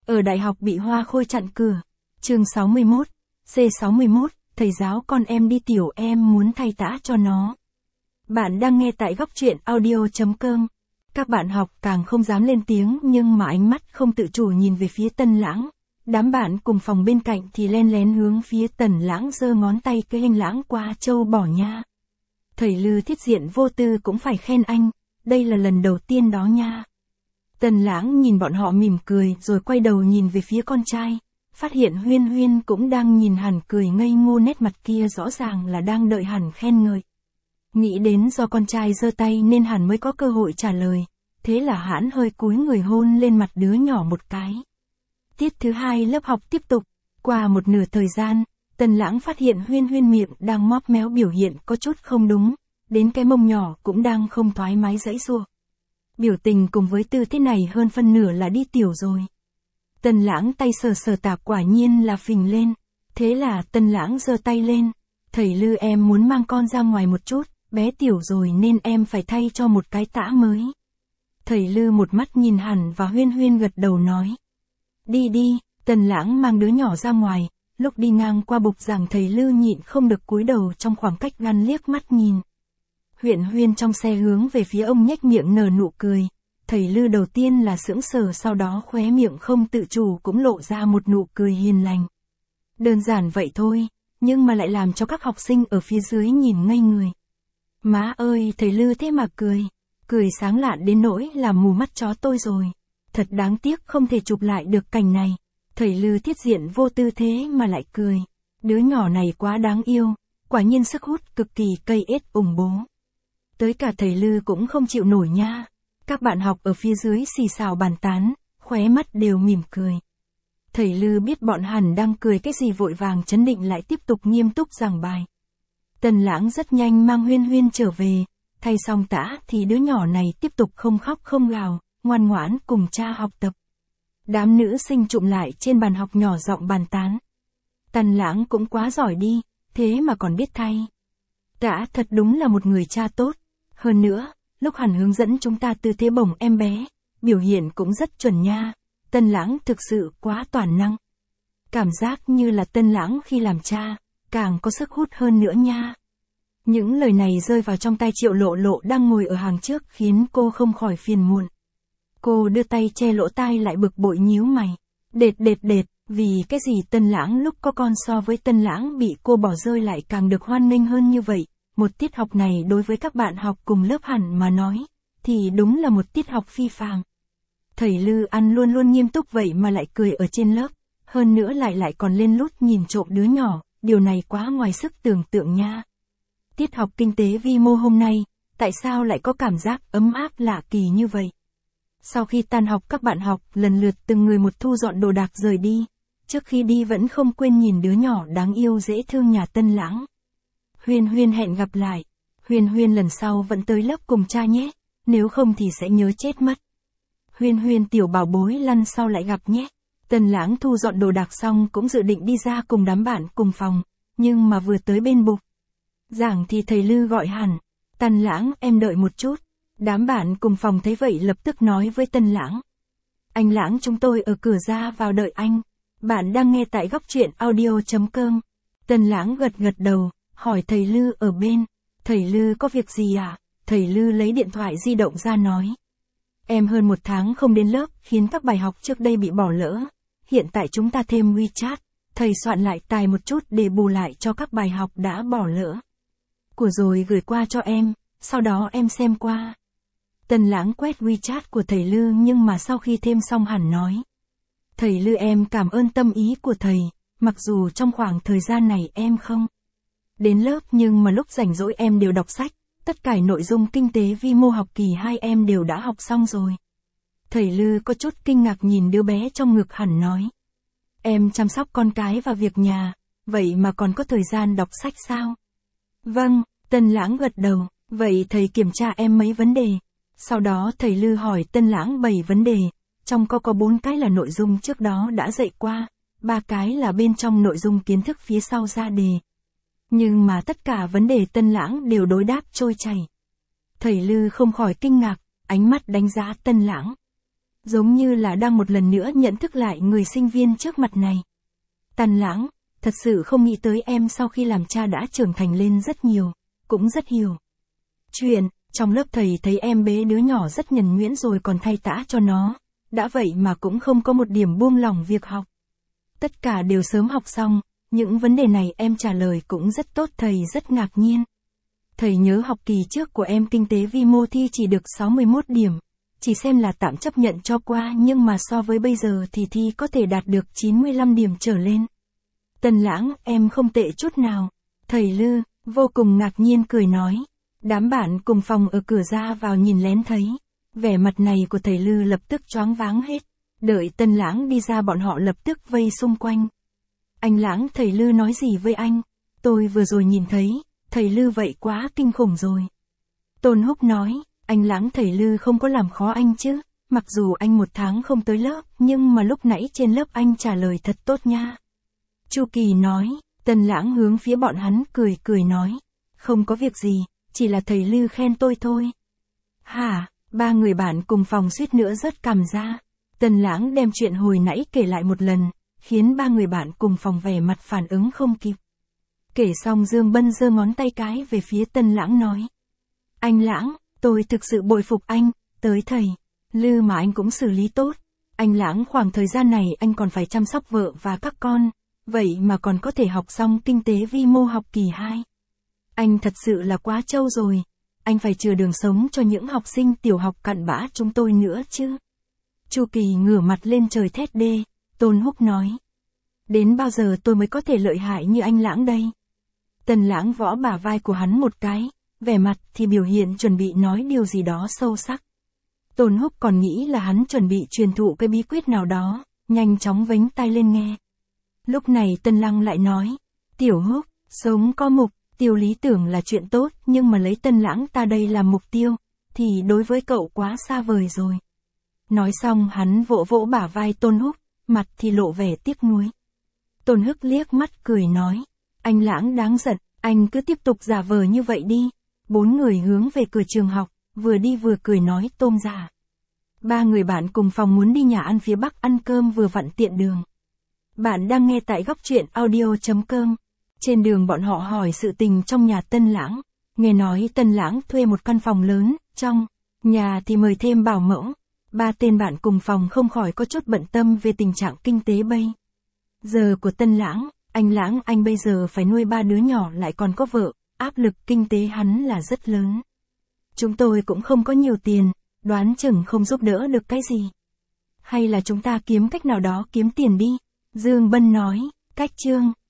Ở đại học bị hoa khôi chặn cửa. Chương 61, C61, thầy giáo con em đi tiểu em muốn thay tã cho nó. Bạn đang nghe tại góc truyện audio.com. Các bạn học càng không dám lên tiếng nhưng mà ánh mắt không tự chủ nhìn về phía Tân Lãng. Đám bạn cùng phòng bên cạnh thì len lén hướng phía Tần Lãng giơ ngón tay cái hình Lãng qua châu bỏ nha. Thầy Lư Thiết Diện vô tư cũng phải khen anh, đây là lần đầu tiên đó nha. Tần Lãng nhìn bọn họ mỉm cười rồi quay đầu nhìn về phía con trai, phát hiện Huyên Huyên cũng đang nhìn hẳn cười ngây ngô, nét mặt kia rõ ràng là đang đợi hẳn khen ngợi. Nghĩ đến do con trai giơ tay nên hẳn mới có cơ hội trả lời, thế là hãn hơi cúi người hôn lên mặt đứa nhỏ một cái. Tiết thứ 2 lớp học tiếp tục, qua một nửa thời gian, Tần Lãng phát hiện Huyên Huyên miệng đang móp méo, biểu hiện có chút không đúng, đến cái mông nhỏ cũng đang không thoải mái giãy giụa. Biểu tình cùng với tư thế này hơn phân nửa là đi tiểu rồi. Tần Lãng tay sờ sờ tạp quả nhiên là phình lên, thế là Tần Lãng giơ tay lên, thầy Lư em muốn mang con ra ngoài một chút, bé tiểu rồi nên em phải thay cho một cái tã mới. Thầy Lư một mắt nhìn hẳn và Huyên Huyên gật đầu nói. Đi đi, Tần Lãng mang đứa nhỏ ra ngoài, lúc đi ngang qua bục giảng thầy Lư nhịn không được cúi đầu trong khoảng cách ngăn liếc mắt nhìn. Huyên Huyên trong xe hướng về phía ông nhếch miệng nở nụ cười, thầy Lư đầu tiên là sững sờ, sau đó khóe miệng không tự chủ cũng lộ ra một nụ cười hiền lành. Đơn giản vậy thôi, nhưng mà lại làm cho các học sinh ở phía dưới nhìn ngây người. Má ơi, thầy Lư thế mà cười sáng lạn đến nỗi làm mù mắt chó tôi rồi. Thật đáng tiếc không thể chụp lại được cảnh này. Thầy Lư Thiết Diện vô tư thế mà lại cười. Đứa nhỏ này quá đáng yêu, quả nhiên sức hút cực kỳ cây ết ủng bố. Tới cả thầy Lư cũng không chịu nổi nha. Các bạn học ở phía dưới xì xào bàn tán, khóe mắt đều mỉm cười. Thầy Lư biết bọn hẳn đang cười cái gì vội vàng chấn định lại tiếp tục nghiêm túc giảng bài. Tần Lãng rất nhanh mang Huyên Huyên trở về, thay xong tã thì đứa nhỏ này tiếp tục không khóc không gào, ngoan ngoãn cùng cha học tập. Đám nữ sinh chụm lại trên bàn học nhỏ giọng bàn tán. Tần Lãng cũng quá giỏi đi, thế mà còn biết thay. Tã thật đúng là một người cha tốt. Hơn nữa, lúc hẳn hướng dẫn chúng ta tư thế bổng em bé, biểu hiện cũng rất chuẩn nha. Tần Lãng thực sự quá toàn năng. Cảm giác như là Tần Lãng khi làm cha, càng có sức hút hơn nữa nha. Những lời này rơi vào trong tai Triệu Lộ Lộ đang ngồi ở hàng trước khiến cô không khỏi phiền muộn. Cô đưa tay che lỗ tai lại bực bội nhíu mày. Đệt, vì cái gì Tần Lãng lúc có con so với Tần Lãng bị cô bỏ rơi lại càng được hoan nghênh hơn như vậy. Một tiết học này đối với các bạn học cùng lớp hẳn mà nói, thì đúng là một tiết học phi phàm. Thầy Lư ăn luôn luôn nghiêm túc vậy mà lại cười ở trên lớp, hơn nữa lại còn lên lút nhìn trộm đứa nhỏ, điều này quá ngoài sức tưởng tượng nha. Tiết học kinh tế vi mô hôm nay, tại sao lại có cảm giác ấm áp lạ kỳ như vậy? Sau khi tan học các bạn học lần lượt từng người một thu dọn đồ đạc rời đi, trước khi đi vẫn không quên nhìn đứa nhỏ đáng yêu dễ thương nhà Tần Lãng. Huyên Huyên hẹn gặp lại, Huyên Huyên lần sau vẫn tới lớp cùng cha nhé, nếu không thì sẽ nhớ chết mất. Huyên Huyên tiểu bảo bối lần sau lại gặp nhé. Tần Lãng thu dọn đồ đạc xong cũng dự định đi ra cùng đám bạn cùng phòng, nhưng mà vừa tới bên bục giảng thì thầy Lư gọi hẳn. Tần Lãng em đợi một chút. Đám bạn cùng phòng thấy vậy lập tức nói với Tần Lãng. Anh Lãng chúng tôi ở cửa ra vào đợi anh. Bạn đang nghe tại góc truyện audio.com. Tần Lãng gật đầu, hỏi thầy Lư ở bên. Thầy Lư có việc gì à? Thầy Lư lấy điện thoại di động ra nói. Em hơn 1 tháng không đến lớp khiến các bài học trước đây bị bỏ lỡ. Hiện tại chúng ta thêm WeChat. Thầy soạn lại tài một chút để bù lại cho các bài học đã bỏ lỡ. Của rồi gửi qua cho em, sau đó em xem qua. Tần Lãng quét WeChat của thầy Lư nhưng mà sau khi thêm xong hẳn nói. Thầy Lư em cảm ơn tâm ý của thầy, mặc dù trong khoảng thời gian này em không đến lớp nhưng mà lúc rảnh rỗi em đều đọc sách, tất cả nội dung kinh tế vi mô học kỳ 2 em đều đã học xong rồi. Thầy Lư có chút kinh ngạc nhìn đứa bé trong ngực hẳn nói. Em chăm sóc con cái và việc nhà, vậy mà còn có thời gian đọc sách sao? Vâng, Tần Lãng gật đầu, vậy thầy kiểm tra em mấy vấn đề. Sau đó thầy Lư hỏi Tần Lãng 7 vấn đề, trong có 4 cái là nội dung trước đó đã dạy qua, 3 cái là bên trong nội dung kiến thức phía sau ra đề. Nhưng mà tất cả vấn đề Tần Lãng đều đối đáp trôi chảy. Thầy Lư không khỏi kinh ngạc, ánh mắt đánh giá Tần Lãng. giống như là đang một lần nữa nhận thức lại người sinh viên trước mặt này. Tần Lãng, thật sự không nghĩ tới em sau khi làm cha đã trưởng thành lên rất nhiều, cũng rất hiểu chuyện, trong lớp thầy thấy em bế đứa nhỏ rất nhuần nhuyễn rồi còn thay tã cho nó, đã vậy mà cũng không có một điểm buông lỏng việc học. Tất cả đều sớm học xong, những vấn đề này em trả lời cũng rất tốt, thầy rất ngạc nhiên. Thầy nhớ học kỳ trước của em kinh tế vi mô thi chỉ được 61 điểm, chỉ xem là tạm chấp nhận cho qua, nhưng mà so với bây giờ thì thi có thể đạt được 95 điểm trở lên. Tần Lãng, em không tệ chút nào. Thầy Lư, vô cùng ngạc nhiên cười nói. Đám bạn cùng phòng ở cửa ra vào nhìn lén thấy. Vẻ mặt này của thầy Lư lập tức choáng váng hết. Đợi Tần Lãng đi ra bọn họ lập tức vây xung quanh. Anh Lãng, thầy Lư nói gì với anh? Tôi vừa rồi nhìn thấy, thầy Lư vậy quá kinh khủng rồi. Tôn Húc nói, anh Lãng, thầy Lư không có làm khó anh chứ, mặc dù anh 1 tháng không tới lớp, nhưng mà lúc nãy trên lớp anh trả lời thật tốt nha. Chu Kỳ nói, Tần Lãng hướng phía bọn hắn cười cười nói, không có việc gì, chỉ là thầy Lư khen tôi thôi. Hả, 3 người bạn cùng phòng suýt nữa rớt cằm ra. Tần Lãng đem chuyện hồi nãy kể lại một lần, khiến 3 người bạn cùng phòng vẻ mặt phản ứng không kịp. Kể xong Dương Bân giơ ngón tay cái về phía Tần Lãng nói. Anh Lãng, tôi thực sự bội phục anh, tới thầy Lư mà anh cũng xử lý tốt. Anh Lãng, khoảng thời gian này anh còn phải chăm sóc vợ và các con, vậy mà còn có thể học xong kinh tế vi mô học kỳ 2. Anh thật sự là quá trâu rồi, anh phải chừa đường sống cho những học sinh tiểu học cặn bã chúng tôi nữa chứ. Chu Kỳ ngửa mặt lên trời thét đê. Tôn Húc nói. Đến bao giờ tôi mới có thể lợi hại như anh Lãng đây? Tần Lãng võ bả vai của hắn một cái, vẻ mặt thì biểu hiện chuẩn bị nói điều gì đó sâu sắc. Tôn Húc còn nghĩ là hắn chuẩn bị truyền thụ cái bí quyết nào đó, nhanh chóng vếnh tai lên nghe. Lúc này Tân Lăng lại nói, Tiểu Húc, sống có mục tiêu lý tưởng là chuyện tốt, nhưng mà lấy Tân Lãng ta đây làm mục tiêu, thì đối với cậu quá xa vời rồi. Nói xong hắn vỗ vỗ bả vai Tôn Húc, mặt thì lộ vẻ tiếc nuối. Tôn Húc liếc mắt cười nói, anh Lãng đáng giận, anh cứ tiếp tục giả vờ như vậy đi. 4 người hướng về cửa trường học, vừa đi vừa cười nói tôm giả. 3 người bạn cùng phòng muốn đi nhà ăn phía Bắc ăn cơm vừa vặn tiện đường. Bạn đang nghe tại góc truyện audio.com. Trên đường bọn họ hỏi sự tình trong nhà Tân Lãng. Nghe nói Tân Lãng thuê một căn phòng lớn, trong nhà thì mời thêm bảo mẫu. 3 tên bạn cùng phòng không khỏi có chút bận tâm về tình trạng kinh tế bây giờ của Tân Lãng. Anh Lãng, anh bây giờ phải nuôi 3 đứa nhỏ lại còn có vợ, áp lực kinh tế hắn là rất lớn. Chúng tôi cũng không có nhiều tiền, đoán chừng không giúp đỡ được cái gì. Hay là chúng ta kiếm cách nào đó kiếm tiền đi. Dương Bân nói, cách chương